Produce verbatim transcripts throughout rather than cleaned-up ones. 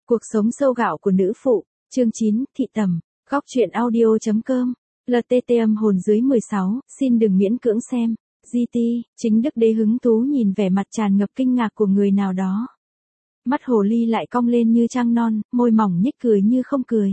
Cuộc sống sâu gạo của nữ phụ, chương chín, thị tầm, góc truyện audio.com, lờ tê tê âm hồn dưới mười sáu, xin đừng miễn cưỡng xem, giê tê, chính đức đế hứng thú nhìn vẻ mặt tràn ngập kinh ngạc của người nào đó. Mắt hồ ly lại cong lên như trăng non, môi mỏng nhếch cười như không cười.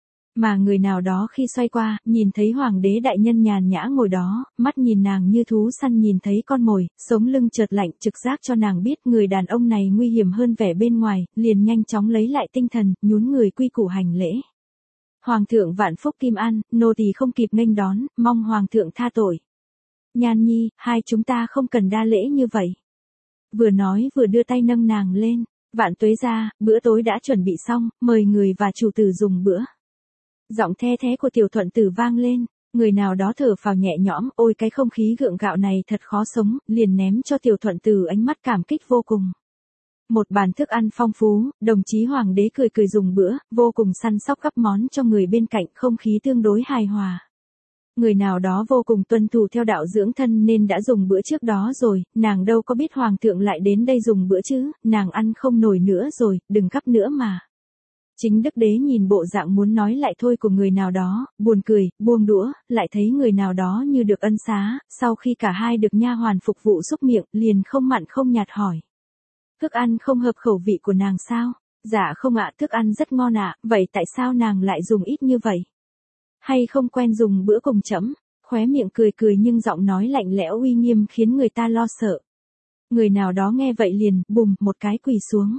Mà người nào đó khi xoay qua, nhìn thấy hoàng đế đại nhân nhàn nhã ngồi đó, mắt nhìn nàng như thú săn nhìn thấy con mồi, sống lưng chợt lạnh, trực giác cho nàng biết người đàn ông này nguy hiểm hơn vẻ bên ngoài, liền nhanh chóng lấy lại tinh thần, nhún người quy củ hành lễ. Hoàng thượng vạn phúc kim an, nô tỳ không kịp nghênh đón, mong hoàng thượng tha tội. Nhan nhi, hai chúng ta không cần đa lễ như vậy. Vừa nói vừa đưa tay nâng nàng lên, vạn tuế ra, bữa tối đã chuẩn bị xong, mời người và chủ tử dùng bữa. Giọng the thé của tiểu thuận tử vang lên, người nào đó thở phào nhẹ nhõm, ôi cái không khí gượng gạo này thật khó sống, liền ném cho tiểu thuận tử ánh mắt cảm kích vô cùng. Một bàn thức ăn phong phú, đồng chí hoàng đế cười cười dùng bữa, vô cùng săn sóc gắp món cho người bên cạnh, không khí tương đối hài hòa. Người nào đó vô cùng tuân thủ theo đạo dưỡng thân nên đã dùng bữa trước đó rồi, nàng đâu có biết hoàng thượng lại đến đây dùng bữa chứ, nàng ăn không nổi nữa rồi, đừng gắp nữa mà. Chính đức đế nhìn bộ dạng muốn nói lại thôi của người nào đó, buồn cười, buông đũa, lại thấy người nào đó như được ân xá, sau khi cả hai được nha hoàn phục vụ xúc miệng, liền không mặn không nhạt hỏi. Thức ăn không hợp khẩu vị của nàng sao? Dạ không ạ, thức ăn rất ngon ạ, vậy tại sao nàng lại dùng ít như vậy? Hay không quen dùng bữa cùng trẫm? Khóe miệng cười cười nhưng giọng nói lạnh lẽo uy nghiêm khiến người ta lo sợ. Người nào đó nghe vậy liền, bùm, một cái quỳ xuống.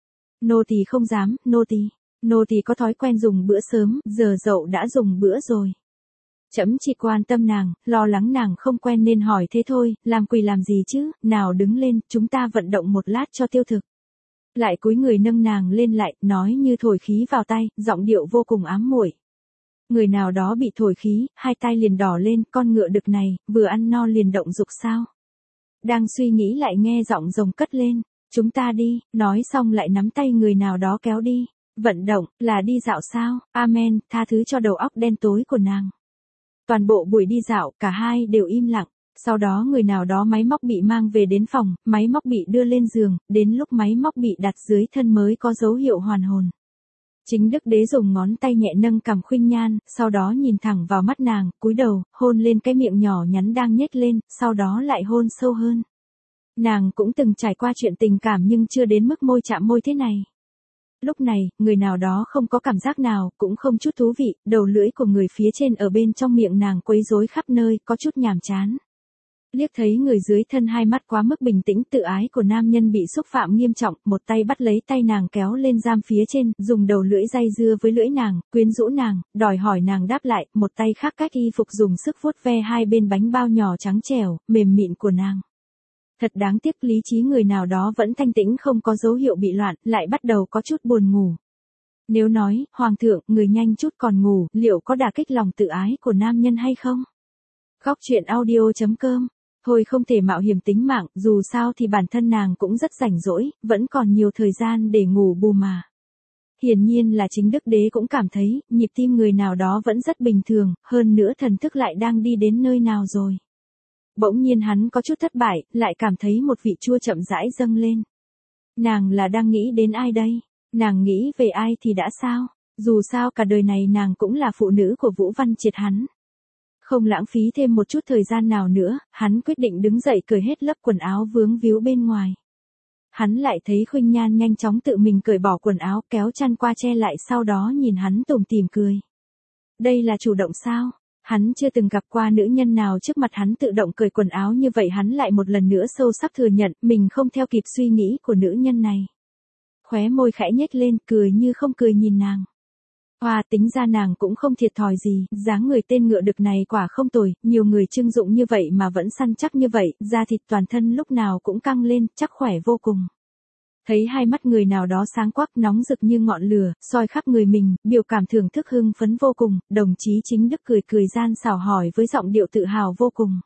Nô tỳ không dám, nô tỳ. Nô tỳ có thói quen dùng bữa sớm, giờ dậu đã dùng bữa rồi. Trẫm chỉ quan tâm nàng, lo lắng nàng không quen nên hỏi thế thôi, làm quỳ làm gì chứ, nào đứng lên, chúng ta vận động một lát cho tiêu thực. Lại cúi người nâng nàng lên lại, nói như thổi khí vào tay, giọng điệu vô cùng ám muội. Người nào đó bị thổi khí, hai tay liền đỏ lên, con ngựa đực này, vừa ăn no liền động dục sao. Đang suy nghĩ lại nghe giọng rồng cất lên, chúng ta đi, nói xong lại nắm tay người nào đó kéo đi. Vận động, là đi dạo sao, amen, tha thứ cho đầu óc đen tối của nàng. Toàn bộ buổi đi dạo, cả hai đều im lặng, sau đó người nào đó máy móc bị mang về đến phòng, máy móc bị đưa lên giường, đến lúc máy móc bị đặt dưới thân mới có dấu hiệu hoàn hồn. Chính đức đế dùng ngón tay nhẹ nâng cằm khuynh nhan, sau đó nhìn thẳng vào mắt nàng, cúi đầu, hôn lên cái miệng nhỏ nhắn đang nhếch lên, sau đó lại hôn sâu hơn. Nàng cũng từng trải qua chuyện tình cảm nhưng chưa đến mức môi chạm môi thế này. Lúc này, người nào đó không có cảm giác nào, cũng không chút thú vị, đầu lưỡi của người phía trên ở bên trong miệng nàng quấy rối khắp nơi, có chút nhàm chán. Liếc thấy người dưới thân hai mắt quá mức bình tĩnh tự ái của nam nhân bị xúc phạm nghiêm trọng, một tay bắt lấy tay nàng kéo lên giam phía trên, dùng đầu lưỡi day dưa với lưỡi nàng, quyến rũ nàng, đòi hỏi nàng đáp lại, một tay khác cách y phục dùng sức vuốt ve hai bên bánh bao nhỏ trắng trẻo, mềm mịn của nàng. Thật đáng tiếc lý trí người nào đó vẫn thanh tĩnh không có dấu hiệu bị loạn, lại bắt đầu có chút buồn ngủ. Nếu nói, hoàng thượng, người nhanh chút còn ngủ, liệu có đả kích lòng tự ái của nam nhân hay không? Góc truyện audio.com, thôi không thể mạo hiểm tính mạng, dù sao thì bản thân nàng cũng rất rảnh rỗi, vẫn còn nhiều thời gian để ngủ bù mà. Hiển nhiên là chính đức đế cũng cảm thấy, nhịp tim người nào đó vẫn rất bình thường, hơn nữa thần thức lại đang đi đến nơi nào rồi. Bỗng nhiên hắn có chút thất bại, lại cảm thấy một vị chua chậm rãi dâng lên. Nàng là đang nghĩ đến ai đây? Nàng nghĩ về ai thì đã sao? Dù sao cả đời này nàng cũng là phụ nữ của Vũ Văn Triệt hắn. Không lãng phí thêm một chút thời gian nào nữa, hắn quyết định đứng dậy cởi hết lớp quần áo vướng víu bên ngoài. Hắn lại thấy khuynh nhan nhanh chóng tự mình cởi bỏ quần áo kéo chăn qua che lại sau đó nhìn hắn tủm tỉm cười. Đây là chủ động sao? Hắn chưa từng gặp qua nữ nhân nào trước mặt hắn tự động cởi quần áo như vậy hắn lại một lần nữa sâu sắc thừa nhận mình không theo kịp suy nghĩ của nữ nhân này. Khóe môi khẽ nhếch lên cười như không cười nhìn nàng. Hoa tính ra nàng cũng không thiệt thòi gì, dáng người tên ngựa đực này quả không tồi, nhiều người trưng dụng như vậy mà vẫn săn chắc như vậy, da thịt toàn thân lúc nào cũng căng lên, chắc khỏe vô cùng. Thấy hai mắt người nào đó sáng quắc nóng rực như ngọn lửa, soi khắp người mình, biểu cảm thưởng thức hưng phấn vô cùng, đồng chí chính đức cười cười gian xảo hỏi với giọng điệu tự hào vô cùng.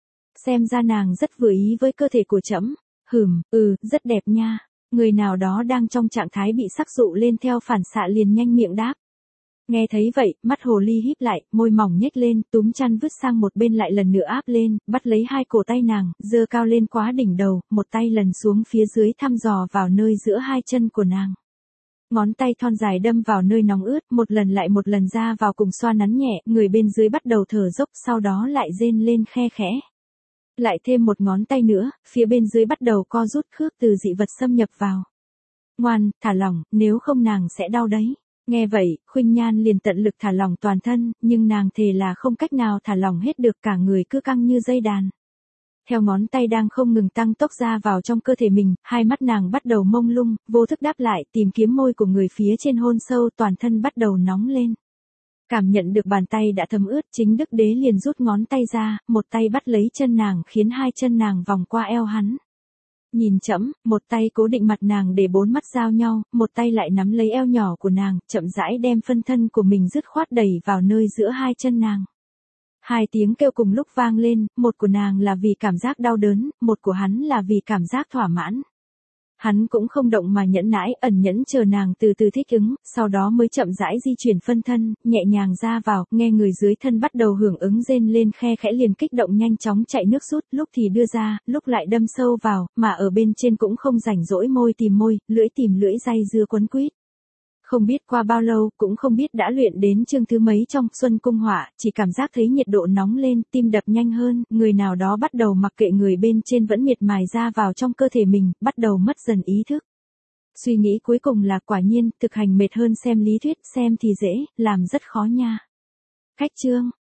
Xem ra nàng rất vừa ý với cơ thể của trẫm. Hừm, ừ, rất đẹp nha. Người nào đó đang trong trạng thái bị sắc dụ lên theo phản xạ liền nhanh miệng đáp. Nghe thấy vậy, mắt hồ ly híp lại, môi mỏng nhếch lên, túm chăn vứt sang một bên lại lần nữa áp lên, bắt lấy hai cổ tay nàng, giơ cao lên quá đỉnh đầu, một tay lần xuống phía dưới thăm dò vào nơi giữa hai chân của nàng. Ngón tay thon dài đâm vào nơi nóng ướt, một lần lại một lần ra vào cùng xoa nắn nhẹ, người bên dưới bắt đầu thở dốc, sau đó lại rên lên khe khẽ. Lại thêm một ngón tay nữa, phía bên dưới bắt đầu co rút, khước từ dị vật xâm nhập vào. Ngoan, thả lỏng, nếu không nàng sẽ đau đấy. Nghe vậy, Khuynh Nhan liền tận lực thả lỏng toàn thân, nhưng nàng thề là không cách nào thả lỏng hết được, cả người cứ căng như dây đàn. Theo ngón tay đang không ngừng tăng tốc ra vào trong cơ thể mình, hai mắt nàng bắt đầu mông lung, vô thức đáp lại, tìm kiếm môi của người phía trên hôn sâu, toàn thân bắt đầu nóng lên. Cảm nhận được bàn tay đã thấm ướt, Chính Đức Đế liền rút ngón tay ra, một tay bắt lấy chân nàng khiến hai chân nàng vòng qua eo hắn. Nhìn chậm, một tay cố định mặt nàng để bốn mắt giao nhau, một tay lại nắm lấy eo nhỏ của nàng, chậm rãi đem phân thân của mình dứt khoát đẩy vào nơi giữa hai chân nàng. Hai tiếng kêu cùng lúc vang lên, một của nàng là vì cảm giác đau đớn, một của hắn là vì cảm giác thỏa mãn. Hắn cũng không động mà nhẫn nãi, ẩn nhẫn chờ nàng từ từ thích ứng, sau đó mới chậm rãi di chuyển phân thân, nhẹ nhàng ra vào, nghe người dưới thân bắt đầu hưởng ứng rên lên khe khẽ liền kích động nhanh chóng chạy nước rút, lúc thì đưa ra, lúc lại đâm sâu vào, mà ở bên trên cũng không rảnh rỗi môi tìm môi, lưỡi tìm lưỡi day dưa quấn quýt. Không biết qua bao lâu, cũng không biết đã luyện đến chương thứ mấy trong Xuân Cung Họa, chỉ cảm giác thấy nhiệt độ nóng lên, tim đập nhanh hơn, người nào đó bắt đầu mặc kệ người bên trên vẫn miệt mài ra vào trong cơ thể mình, bắt đầu mất dần ý thức. Suy nghĩ cuối cùng là quả nhiên, thực hành mệt hơn xem lý thuyết, xem thì dễ, làm rất khó nha. Khách chương